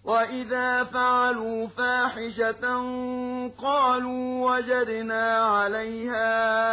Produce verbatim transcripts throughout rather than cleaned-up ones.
وَإِذَا فَعَلُوا فَاحِشَةً قَالُوا وَجَدْنَا عَلَيْهَا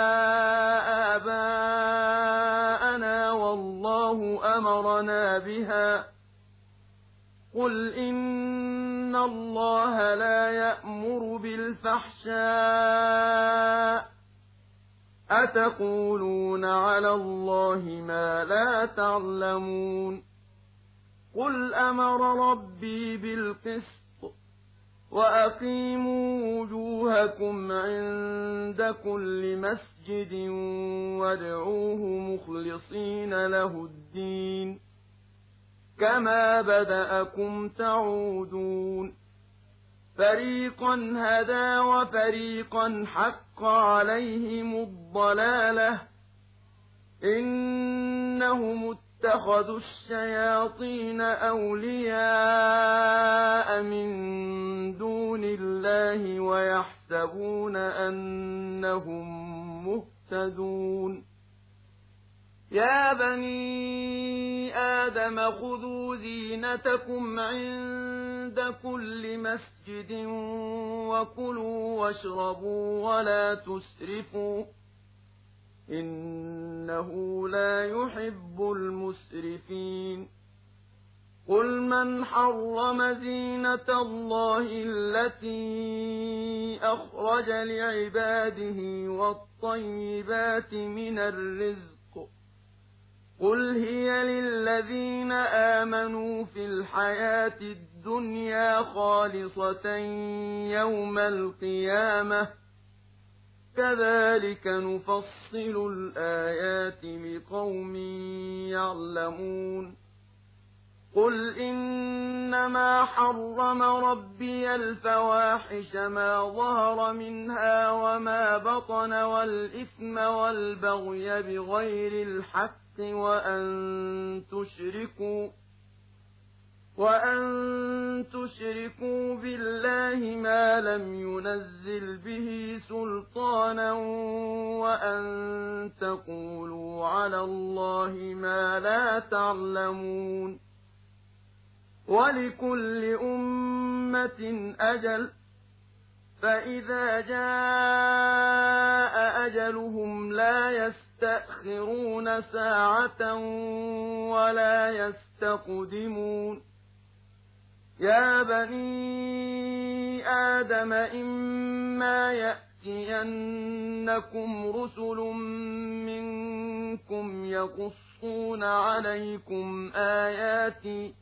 آبَاءَنَا وَاللَّهُ أَمَرَنَا بِهَا ۗ قُلْ إِنَّ اللَّهَ لَا يَأْمُرُ بِالْفَحْشَاءِ ۖ أَتَقُولُونَ عَلَى اللَّهِ مَا لَا تَعْلَمُونَ قُلْ أَمَرَ رَبِّي بِالْقِسْطِ ۖ وَأَقِيمُوا وُجُوهَكُمْ عِندَ كُلِّ مَسْجِدٍ وَادْعُوهُ مُخْلِصِينَ لَهُ الدِّينَ كَمَا بَدَأَكُمْ تَعُودُونَ فَرِيقًا هَدَىٰ وَفَرِيقًا حَقَّ عَلَيْهِمُ الضَّلَالَةُ ۗ إِنَّهُمُ اتَّخَذُوا الشَّيَاطِينَ أَوْلِيَاءَ مِن دُونِ اللَّهِ وَيَحْسَبُونَ أَنَّهُم مُّهْتَدُونَ يَا بَنِي آدَمَ خُذُوا زِينَتَكُمْ عِندَ كُلِّ مَسْجِدٍ وَكُلُوا وَاشْرَبُوا وَلَا تُسْرِفُوا ۚ إِنَّهُ لَا يُحِبُّ الْمُسْرِفِينَ قُلْ مَنْ حَرَّمَ زِينَةَ اللَّهِ الَّتِي أَخْرَجَ لِعِبَادِهِ وَالطَّيِّبَاتِ مِنَ الرِّزْقِ ۚ قُلْ هِيَ لِلَّذِينَ آمَنُوا فِي الْحَيَاةِ الدُّنْيَا خَالِصَةً يَوْمَ الْقِيَامَةِ ۗ كَذَٰلِكَ نُفَصِّلُ الْآيَاتِ لِقَوْمٍ يَعْلَمُونَ قُلْ إِنَّمَا حَرَّمَ رَبِّيَ الْفَوَاحِشَ مَا ظَهَرَ مِنْهَا وَمَا بَطَنَ وَالْإِثْمَ وَالْبَغْيَ بِغَيْرِ الْحَقِّ وَأَن تُشْرِكُوا وَأَن تُشْرِكُوا بِاللَّهِ مَا لَمْ يُنَزِّلْ بِهِ سُلْطَانًا وَأَن تَقُولُوا عَلَى اللَّهِ مَا لَا تَعْلَمُونَ وَلِكُلِّ أُمَّةٍ أَجَلٌ ۖ فَإِذَا جَاءَ أَجَلُهُمْ لَا يَسْتَأْخِرُونَ سَاعَةً وَلَا يَسْتَقْدِمُونَ يَا بَنِي آدَمَ إِمَّا يَأْتِيَنَّكُمْ رُسُلٌ مِّنكُمْ يَقُصُّونَ عَلَيْكُمْ آيَاتِي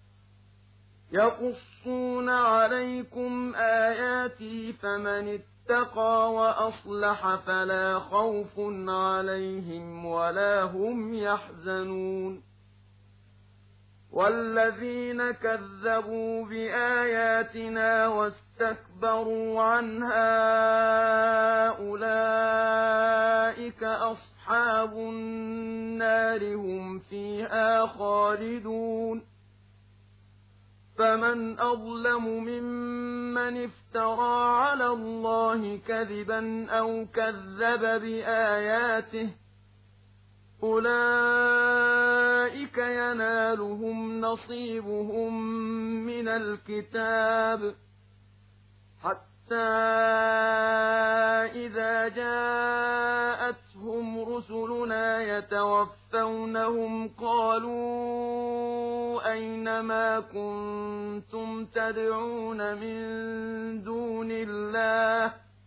يَقُصُّونَ عَلَيْكُمْ آيَاتِي فَمَنِ اتَّقَىٰ وَأَصْلَحَ فَلَا خَوْفٌ عَلَيْهِمْ وَلَا هُمْ يَحْزَنُونَ وَالَّذِينَ كَذَّبُوا بِآيَاتِنَا وَاسْتَكْبَرُوا عَنْهَا أُولَٰئِكَ أَصْحَابُ النَّارِ ۖ هُمْ فِيهَا خَالِدُونَ فَمَنْ أَظْلَمُ مِمَّنِ افْتَرَىٰ عَلَى اللَّهِ كَذِبًا أَوْ كَذَّبَ بِآيَاتِهِ ۚ أُولَٰئِكَ يَنَالُهُمْ نَصِيبُهُم مِّنَ الْكِتَابِ حَتَّىٰ إِذَا جَاءَتْهُمْ رُسُلُنَا يَتَوَفَّوْنَهُمْ قَالُوا أَيْنَ مَا كُنتُمْ تَدْعُونَ مِن دُونِ